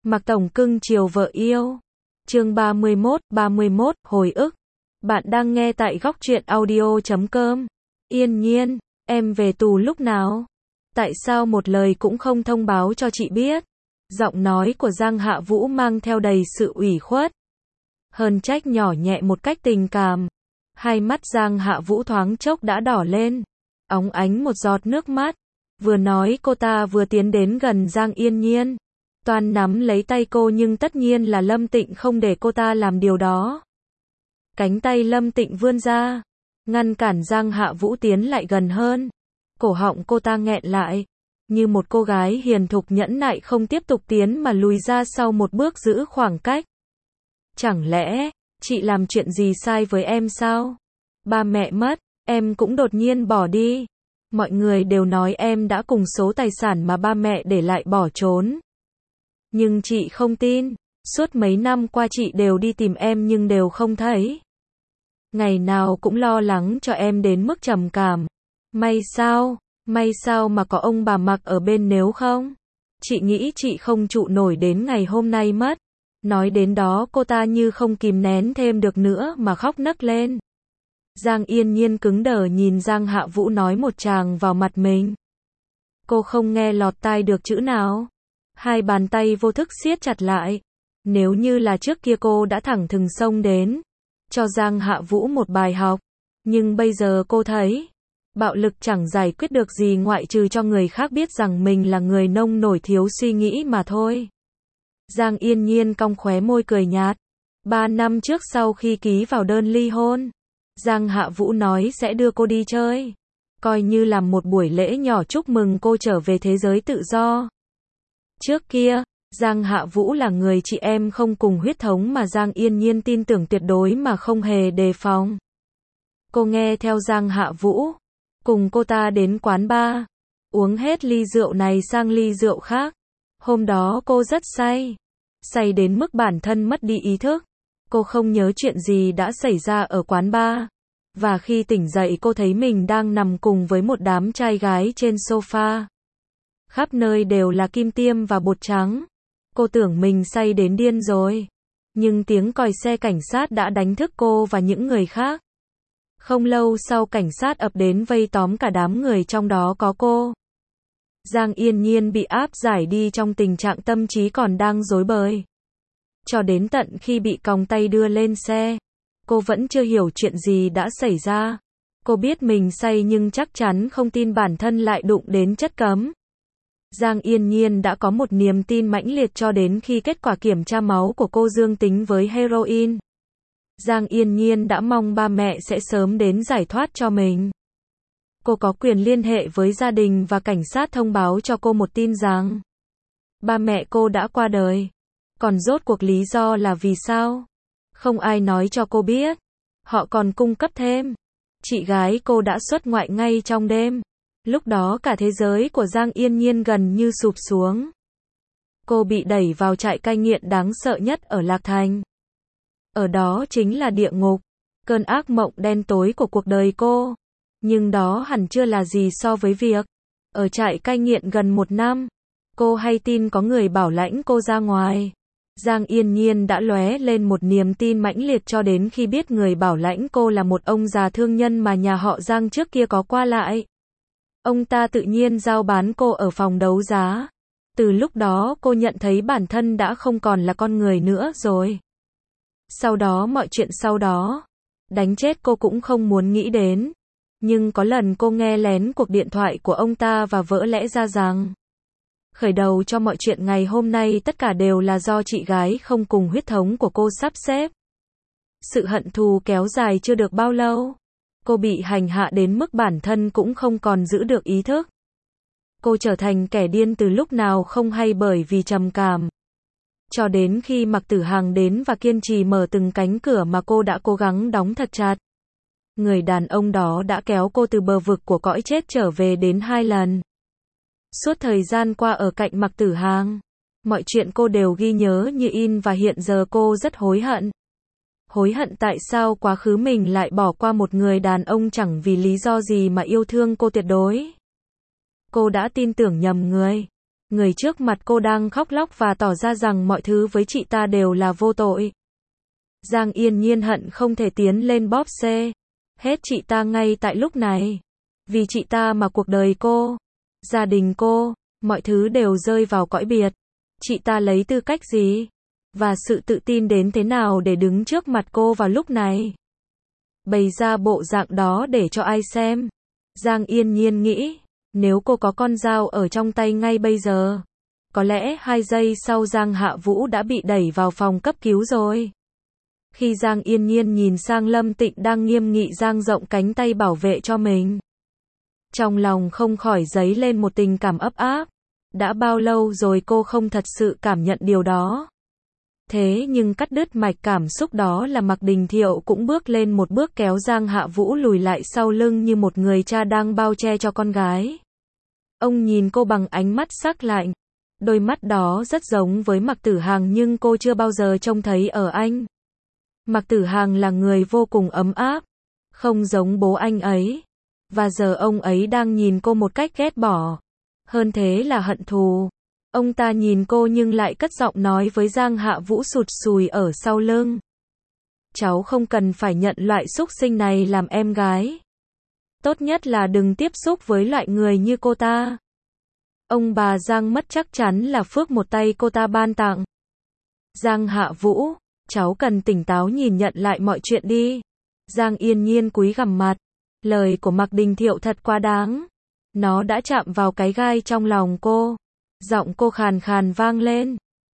Mạc Tổng cưng chiều vợ yêu. Chương 31, hồi ức. Bạn đang nghe tại góc truyện audio.com. Yên Nhiên, em về tù lúc nào? Tại sao một lời cũng không thông báo cho chị biết? Giọng nói của Giang Hạ Vũ mang theo đầy sự ủy khuất. Hờn trách nhỏ nhẹ một cách tình cảm. Hai mắt Giang Hạ Vũ thoáng chốc đã đỏ lên, óng ánh một giọt nước mắt. Vừa nói cô ta vừa tiến đến gần Giang Yên Nhiên, toan nắm lấy tay cô, nhưng tất nhiên là Lâm Tịnh không để cô ta làm điều đó. Cánh tay Lâm Tịnh vươn ra, ngăn cản Giang Hạ Vũ tiến lại gần hơn. Cổ họng cô ta nghẹn lại, như một cô gái hiền thục nhẫn nại không tiếp tục tiến mà lùi ra sau một bước giữ khoảng cách. Chẳng lẽ, chị làm chuyện gì sai với em sao? Ba mẹ mất, em cũng đột nhiên bỏ đi. Mọi người đều nói em đã cùng số tài sản mà ba mẹ để lại bỏ trốn. Nhưng chị không tin, suốt mấy năm qua chị đều đi tìm em nhưng đều không thấy. Ngày nào cũng lo lắng cho em đến mức trầm cảm. May sao mà có ông bà Mặc ở bên, nếu không, chị nghĩ chị không trụ nổi đến ngày hôm nay mất. Nói đến đó cô ta như không kìm nén thêm được nữa mà khóc nấc lên. Giang Yên Nhiên cứng đờ nhìn Giang Hạ Vũ nói một tràng vào mặt mình. Cô không nghe lọt tai được chữ nào. Hai bàn tay vô thức siết chặt lại. Nếu như là trước kia cô đã thẳng thừng xông đến, cho Giang Hạ Vũ một bài học. Nhưng bây giờ cô thấy, bạo lực chẳng giải quyết được gì ngoại trừ cho người khác biết rằng mình là người nông nổi thiếu suy nghĩ mà thôi. Giang Yên Nhiên cong khóe môi cười nhạt. 3 năm trước sau khi ký vào đơn ly hôn, Giang Hạ Vũ nói sẽ đưa cô đi chơi, coi như làm một buổi lễ nhỏ chúc mừng cô trở về thế giới tự do. Trước kia, Giang Hạ Vũ là người chị em không cùng huyết thống mà Giang Yên Nhiên tin tưởng tuyệt đối mà không hề đề phòng. Cô nghe theo Giang Hạ Vũ, cùng cô ta đến quán bar, uống hết ly rượu này sang ly rượu khác. Hôm đó cô rất say đến mức bản thân mất đi ý thức. Cô không nhớ chuyện gì đã xảy ra ở quán bar. Và khi tỉnh dậy cô thấy mình đang nằm cùng với một đám trai gái trên sofa. Khắp nơi đều là kim tiêm và bột trắng. Cô tưởng mình say đến điên rồi. Nhưng tiếng còi xe cảnh sát đã đánh thức cô và những người khác. Không lâu sau cảnh sát ập đến vây tóm cả đám người, trong đó có cô. Giang Yên Nhiên bị áp giải đi trong tình trạng tâm trí còn đang rối bời. Cho đến tận khi bị còng tay đưa lên xe, cô vẫn chưa hiểu chuyện gì đã xảy ra. Cô biết mình say nhưng chắc chắn không tin bản thân lại đụng đến chất cấm. Giang Yên Nhiên đã có một niềm tin mãnh liệt cho đến khi kết quả kiểm tra máu của cô dương tính với heroin. Giang Yên Nhiên đã mong ba mẹ sẽ sớm đến giải thoát cho mình. Cô có quyền liên hệ với gia đình và cảnh sát thông báo cho cô một tin rằng ba mẹ cô đã qua đời. Còn rốt cuộc lý do là vì sao? Không ai nói cho cô biết. Họ còn cung cấp thêm, chị gái cô đã xuất ngoại ngay trong đêm. Lúc đó cả thế giới của Giang Yên Nhiên gần như sụp xuống. Cô bị đẩy vào trại cai nghiện đáng sợ nhất ở Lạc Thành. Ở đó chính là địa ngục, cơn ác mộng đen tối của cuộc đời cô. Nhưng đó hẳn chưa là gì so với việc ở trại cai nghiện gần 1 năm. Cô hay tin có người bảo lãnh cô ra ngoài. Giang Yên Nhiên đã lóe lên một niềm tin mãnh liệt cho đến khi biết người bảo lãnh cô là một ông già thương nhân mà nhà họ Giang trước kia có qua lại. Ông ta tự nhiên giao bán cô ở phòng đấu giá. Từ lúc đó cô nhận thấy bản thân đã không còn là con người nữa rồi. Sau đó mọi chuyện sau đó, đánh chết cô cũng không muốn nghĩ đến. Nhưng có lần cô nghe lén cuộc điện thoại của ông ta và vỡ lẽ ra rằng khởi đầu cho mọi chuyện ngày hôm nay tất cả đều là do chị gái không cùng huyết thống của cô sắp xếp. Sự hận thù kéo dài chưa được bao lâu. Cô bị hành hạ đến mức bản thân cũng không còn giữ được ý thức. Cô trở thành kẻ điên từ lúc nào không hay bởi vì trầm cảm. Cho đến khi Mạc Tử Hằng đến và kiên trì mở từng cánh cửa mà cô đã cố gắng đóng thật chặt. Người đàn ông đó đã kéo cô từ bờ vực của cõi chết trở về đến 2 lần. Suốt thời gian qua ở cạnh Mạc Tử Hằng, mọi chuyện cô đều ghi nhớ như in và hiện giờ cô rất hối hận. Hối hận tại sao quá khứ mình lại bỏ qua một người đàn ông chẳng vì lý do gì mà yêu thương cô tuyệt đối. Cô đã tin tưởng nhầm người. Người trước mặt cô đang khóc lóc và tỏ ra rằng mọi thứ với chị ta đều là vô tội. Giang Yên Nhiên hận không thể tiến lên bóp xê hết chị ta ngay tại lúc này. Vì chị ta mà cuộc đời cô, gia đình cô, mọi thứ đều rơi vào cõi biệt. Chị ta lấy tư cách gì? Và sự tự tin đến thế nào để đứng trước mặt cô vào lúc này? Bày ra bộ dạng đó để cho ai xem? Giang Yên Nhiên nghĩ, nếu cô có con dao ở trong tay ngay bây giờ, có lẽ 2 giây sau Giang Hạ Vũ đã bị đẩy vào phòng cấp cứu rồi. Khi Giang Yên Nhiên nhìn sang Lâm Tịnh đang nghiêm nghị dang rộng cánh tay bảo vệ cho mình, trong lòng không khỏi dấy lên một tình cảm ấp áp. Đã bao lâu rồi cô không thật sự cảm nhận điều đó. Thế nhưng cắt đứt mạch cảm xúc đó là Mạc Đình Thiệu cũng bước lên một bước kéo Giang Hạ Vũ lùi lại sau lưng như một người cha đang bao che cho con gái. Ông nhìn cô bằng ánh mắt sắc lạnh. Đôi mắt đó rất giống với Mạc Tử Hằng nhưng cô chưa bao giờ trông thấy ở anh. Mạc Tử Hằng là người vô cùng ấm áp, không giống bố anh ấy. Và giờ ông ấy đang nhìn cô một cách ghét bỏ. Hơn thế là hận thù. Ông ta nhìn cô nhưng lại cất giọng nói với Giang Hạ Vũ sụt sùi ở sau lưng. Cháu không cần phải nhận loại súc sinh này làm em gái. Tốt nhất là đừng tiếp xúc với loại người như cô ta. Ông bà Giang mất chắc chắn là phước một tay cô ta ban tặng. Giang Hạ Vũ, cháu cần tỉnh táo nhìn nhận lại mọi chuyện đi. Giang Yên Nhiên cúi gằm mặt. Lời của Mạc Đình Thiệu thật quá đáng. Nó đã chạm vào cái gai trong lòng cô. Giọng cô khàn khàn vang lên.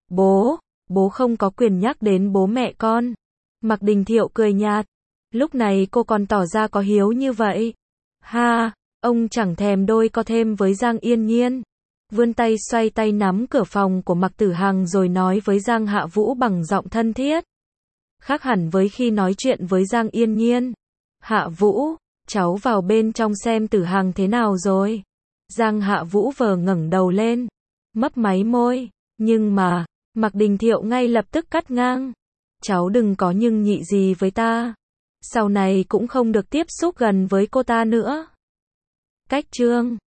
Bố không có quyền nhắc đến bố mẹ con. Mạc Đình Thiệu cười nhạt. Lúc này cô còn tỏ ra có hiếu như vậy. Ha, ông chẳng thèm đôi co thêm với Giang Yên Nhiên. Vươn tay xoay tay nắm cửa phòng của Mạc Tử Hằng rồi nói với Giang Hạ Vũ bằng giọng thân thiết. Khác hẳn với khi nói chuyện với Giang Yên Nhiên. Hạ Vũ, cháu vào bên trong xem Tử Hằng thế nào rồi. Giang Hạ Vũ vờ ngẩng đầu lên, mấp máy môi, nhưng mà, Mạc Đình Thiệu ngay lập tức cắt ngang. Cháu đừng có nhưng nhị gì với ta. Sau này cũng không được tiếp xúc gần với cô ta nữa. Cách chương